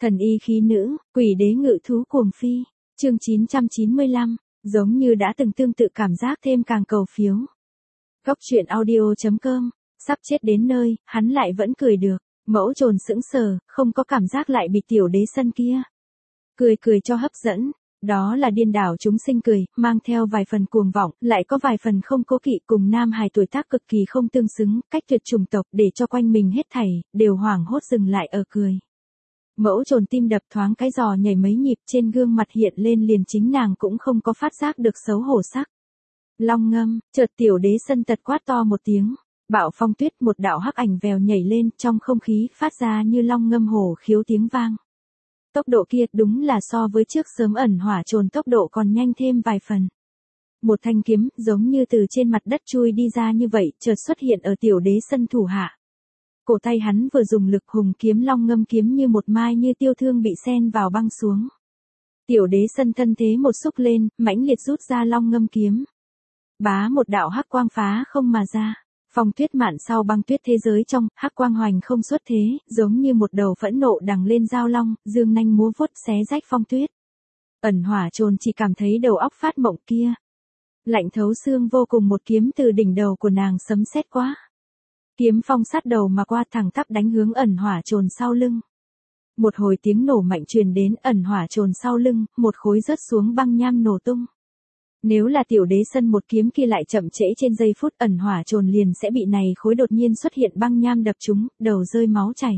Thần y khí nữ, quỷ đế ngự thú cuồng phi. Chương 995, giống như đã từng tương tự cảm giác thêm càng cầu phiếu. Góc truyện audio.com, sắp chết đến nơi, hắn lại vẫn cười được. Mẫu trồn sững sờ, không có cảm giác lại bị tiểu đế sân kia cười cho hấp dẫn. Đó là điên đảo chúng sinh cười, mang theo vài phần cuồng vọng, lại có vài phần không cố kỵ, cùng nam hài tuổi tác cực kỳ không tương xứng, cách tuyệt chủng tộc, để cho quanh mình hết thảy đều hoảng hốt dừng lại ở cười. Mẫu trồn tim đập thoáng cái giò nhảy mấy nhịp, trên gương mặt hiện lên liền chính nàng cũng không có phát giác được xấu hổ sắc. Long ngâm, chợt tiểu đế sân tật quát to một tiếng. Bạo phong tuyết, một đạo hắc ảnh vèo nhảy lên, trong không khí phát ra như long ngâm hổ khiếu tiếng vang. Tốc độ kia đúng là so với trước sớm ẩn hỏa trồn tốc độ còn nhanh thêm vài phần. Một thanh kiếm giống như từ trên mặt đất chui đi ra như vậy, chợt xuất hiện ở tiểu đế sân thủ hạ. Cổ tay hắn vừa dùng lực, hùng kiếm long ngâm kiếm như một mai như tiêu thương bị sen vào băng xuống. Tiểu đế sân thân thế một xúc lên, mãnh liệt rút ra long ngâm kiếm. Bá, một đạo hắc quang phá không mà ra. Phong tuyết mạn sau băng tuyết thế giới trong, hắc quang hoành không xuất thế, giống như một đầu phẫn nộ đằng lên dao long, dương nanh múa vuốt xé rách phong tuyết. Ẩn hỏa trồn chỉ cảm thấy đầu óc phát mộng kia. Lạnh thấu xương vô cùng, một kiếm từ đỉnh đầu của nàng sấm sét quá. Kiếm phong sát đầu mà qua, thẳng tắp đánh hướng ẩn hỏa trồn sau lưng. Một hồi tiếng nổ mạnh truyền đến, ẩn hỏa trồn sau lưng, một khối rớt xuống băng nham nổ tung. Nếu là tiểu đế sân một kiếm kia lại chậm trễ trên giây phút, ẩn hỏa trồn liền sẽ bị này khối đột nhiên xuất hiện băng nham đập trúng, đầu rơi máu chảy.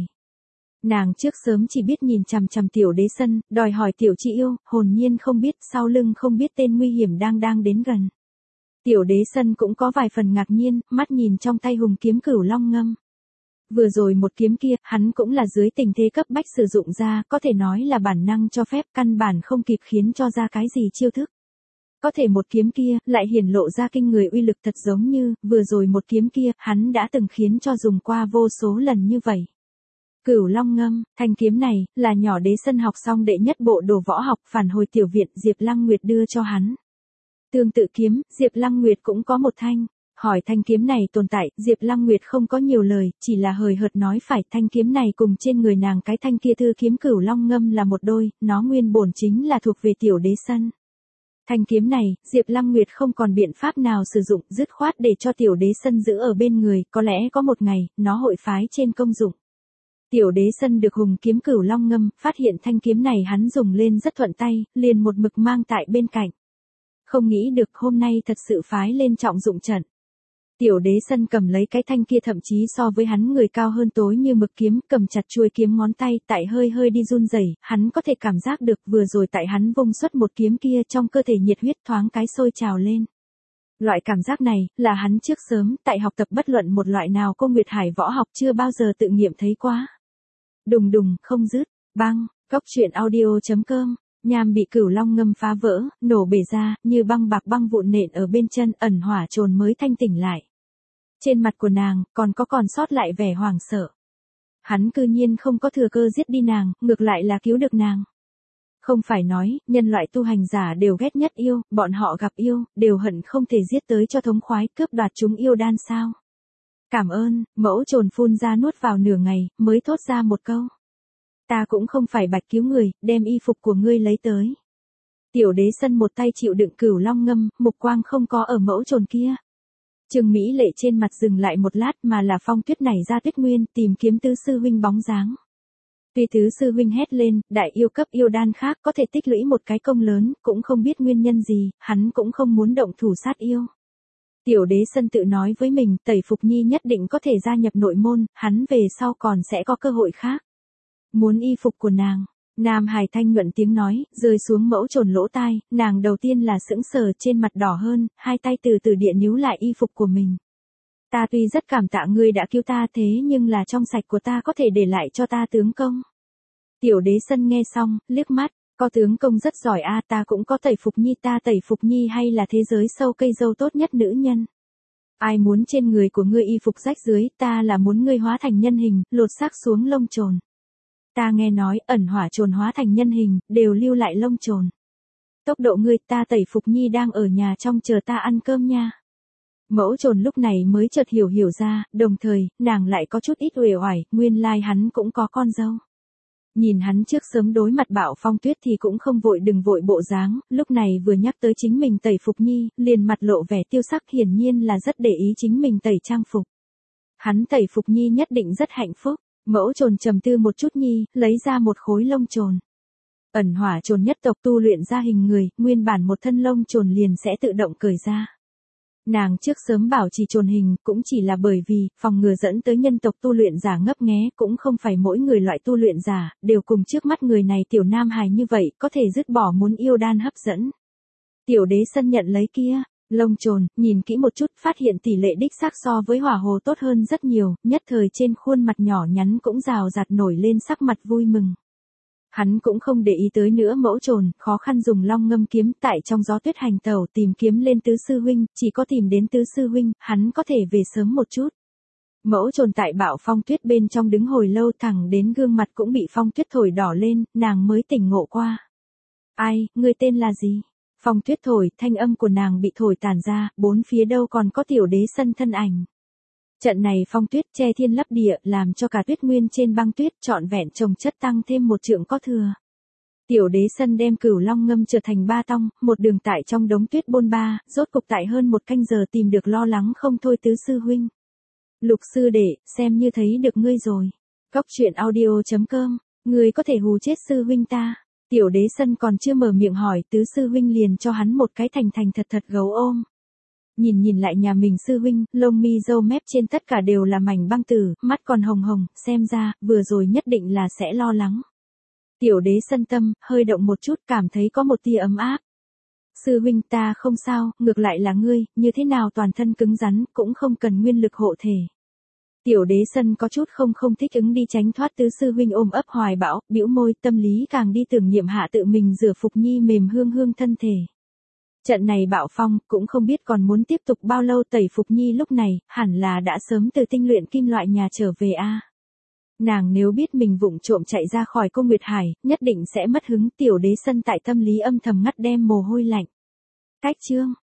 Nàng trước sớm chỉ biết nhìn chằm chằm tiểu đế sân, đòi hỏi tiểu chị yêu, hồn nhiên không biết sau lưng không biết tên nguy hiểm đang đến gần. Tiểu đế sân cũng có vài phần ngạc nhiên, mắt nhìn trong tay hùng kiếm cửu long ngâm. Vừa rồi một kiếm kia, hắn cũng là dưới tình thế cấp bách sử dụng ra, có thể nói là bản năng cho phép, căn bản không kịp khiến cho ra cái gì chiêu thức. Có thể một kiếm kia, lại hiển lộ ra kinh người uy lực, thật giống như, vừa rồi một kiếm kia, hắn đã từng khiến cho dùng qua vô số lần như vậy. Cửu long ngâm, thanh kiếm này, là nhỏ đế sân học xong đệ nhất bộ đồ võ học, phản hồi tiểu viện, Diệp Lăng Nguyệt đưa cho hắn. Tương tự kiếm, Diệp Lăng Nguyệt cũng có một thanh. Hỏi thanh kiếm này tồn tại, Diệp Lăng Nguyệt không có nhiều lời, chỉ là hời hợt nói phải, thanh kiếm này cùng trên người nàng cái thanh kia thư kiếm cửu long ngâm là một đôi, nó nguyên bổn chính là thuộc về tiểu đế sân. Thanh kiếm này, Diệp Lăng Nguyệt không còn biện pháp nào sử dụng, dứt khoát để cho tiểu đế sân giữ ở bên người, có lẽ có một ngày, nó hội phái trên công dụng. Tiểu đế sân được hùng kiếm cửu long ngâm, phát hiện thanh kiếm này hắn dùng lên rất thuận tay, liền một mực mang tại bên cạnh. Không nghĩ được hôm nay thật sự phái lên trọng dụng trận. Tiểu đế sân cầm lấy cái thanh kia thậm chí so với hắn người cao hơn tối như mực kiếm, cầm chặt chuôi kiếm ngón tay, tại hơi đi run rẩy, hắn có thể cảm giác được vừa rồi tại hắn vung xuất một kiếm kia trong cơ thể nhiệt huyết thoáng cái sôi trào lên. Loại cảm giác này, là hắn trước sớm, tại học tập bất luận một loại nào cô Nguyệt Hải võ học chưa bao giờ tự nghiệm thấy quá. Đùng đùng, không dứt, băng, góc truyện audio.com. Nham bị cửu long ngâm phá vỡ, nổ bể ra, như băng bạc băng vụn nện ở bên chân, ẩn hỏa trồn mới thanh tỉnh lại. Trên mặt của nàng, còn sót lại vẻ hoảng sợ. Hắn cư nhiên không có thừa cơ giết đi nàng, ngược lại là cứu được nàng. Không phải nói, nhân loại tu hành giả đều ghét nhất yêu, bọn họ gặp yêu, đều hận không thể giết tới cho thống khoái, cướp đoạt chúng yêu đan sao. Cảm ơn, mẫu trồn phun ra nuốt vào nửa ngày, mới thốt ra một câu. Ta cũng không phải bạch cứu người, đem y phục của ngươi lấy tới. Tiểu đế sân một tay chịu đựng cửu long ngâm, mục quang không có ở mẫu trồn kia. Trừng Mỹ Lệ trên mặt dừng lại một lát, mà là phong tuyết nảy ra tuyết nguyên, tìm kiếm tứ sư huynh bóng dáng. Tuy tứ sư huynh hét lên, đại yêu cấp yêu đan khác có thể tích lũy một cái công lớn, cũng không biết nguyên nhân gì, hắn cũng không muốn động thủ sát yêu. Tiểu đế sân tự nói với mình, Tẩy Phục Nhi nhất định có thể gia nhập nội môn, hắn về sau còn sẽ có cơ hội khác. Muốn y phục của nàng. Nam hài thanh nhuận tiếng nói, rơi xuống mẫu trồn lỗ tai, nàng đầu tiên là sững sờ, trên mặt đỏ hơn, hai tay từ từ địa níu lại y phục của mình. Ta tuy rất cảm tạ ngươi đã cứu ta, thế nhưng là trong sạch của ta có thể để lại cho ta tướng công. Tiểu đế sân nghe xong, liếc mắt, có tướng công rất giỏi a, ta cũng có Tẩy Phục Nhi, ta Tẩy Phục Nhi hay là thế giới sâu cây dâu tốt nhất nữ nhân. Ai muốn trên người của ngươi y phục rách dưới, ta là muốn ngươi hóa thành nhân hình, lột xác xuống lông trồn. Ta nghe nói, ẩn hỏa trồn hóa thành nhân hình, đều lưu lại lông trồn. Tốc độ ngươi, ta Tẩy Phục Nhi đang ở nhà trong chờ ta ăn cơm nha. Mẫu trồn lúc này mới chợt hiểu ra, đồng thời, nàng lại có chút ít uể oải, nguyên lai hắn cũng có con dâu. Nhìn hắn trước sớm đối mặt Bạo Phong Tuyết thì cũng không vội đừng vội bộ dáng, lúc này vừa nhắc tới chính mình tẩy phục nhi, liền mặt lộ vẻ tiêu sắc hiển nhiên là rất để ý chính mình tẩy trang phục. Hắn tẩy phục nhi nhất định rất hạnh phúc, Mẫu Trồn trầm tư một chút nhi, lấy ra một khối lông trồn. Ẩn hỏa trồn nhất tộc tu luyện ra hình người, nguyên bản một thân lông trồn liền sẽ tự động cởi ra. Nàng trước sớm bảo trì trồn hình, cũng chỉ là bởi vì, phòng ngừa dẫn tới nhân tộc tu luyện giả ngấp nghé, cũng không phải mỗi người loại tu luyện giả, đều cùng trước mắt người này tiểu nam hài như vậy, có thể dứt bỏ muốn yêu đan hấp dẫn. Tiểu đế sân nhận lấy kia, lông trồn, nhìn kỹ một chút, phát hiện tỷ lệ đích xác so với hỏa hồ tốt hơn rất nhiều, nhất thời trên khuôn mặt nhỏ nhắn cũng rào rạt nổi lên sắc mặt vui mừng. Hắn cũng không để ý tới nữa Mẫu Trồn, khó khăn dùng long ngâm kiếm tại trong gió tuyết hành tẩu tìm kiếm lên tứ sư huynh, chỉ có tìm đến tứ sư huynh, hắn có thể về sớm một chút. Mẫu Trồn tại Bạo Phong Tuyết bên trong đứng hồi lâu thẳng đến gương mặt cũng bị phong tuyết thổi đỏ lên, nàng mới tỉnh ngộ qua. Ai, ngươi tên là gì? Phong tuyết thổi, thanh âm của nàng bị thổi tản ra, bốn phía đâu còn có tiểu đế sân thân ảnh. Trận này phong tuyết che thiên lấp địa, làm cho cả tuyết nguyên trên băng tuyết trọn vẹn chồng chất tăng thêm một trượng có thừa. Tiểu đế sân đem Cửu Long ngâm trở thành ba tong, một đường tại trong đống tuyết bôn ba, rốt cục tại hơn một canh giờ tìm được lo lắng không thôi tứ sư huynh. Lục sư đệ, xem như thấy được ngươi rồi. Góc truyện audio.com, ngươi có thể hù chết sư huynh ta. Tiểu đế sân còn chưa mở miệng hỏi, tứ sư huynh liền cho hắn một cái thành thành thật thật gấu ôm. Nhìn lại nhà mình sư huynh, lông mi râu mép trên tất cả đều là mảnh băng tử, mắt còn hồng hồng, xem ra, vừa rồi nhất định là sẽ lo lắng. Tiểu đế sân tâm, hơi động một chút, cảm thấy có một tia ấm áp. Sư huynh ta không sao, ngược lại là ngươi, như thế nào toàn thân cứng rắn, cũng không cần nguyên lực hộ thể. Tiểu đế sân có chút không thích ứng đi tránh thoát tứ sư huynh ôm ấp hoài bão, bĩu môi, tâm lý càng đi tưởng niệm hạ tự mình rửa phục nhi mềm hương thân thể. Trận này bạo phong, cũng không biết còn muốn tiếp tục bao lâu tẩy phục nhi lúc này, hẳn là đã sớm từ tinh luyện kim loại nhà trở về a. Nàng nếu biết mình vụng trộm chạy ra khỏi Cô Nguyệt Hải, nhất định sẽ mất hứng. Tiểu đế sân tại tâm lý âm thầm ngắt đem mồ hôi lạnh. Cách chương.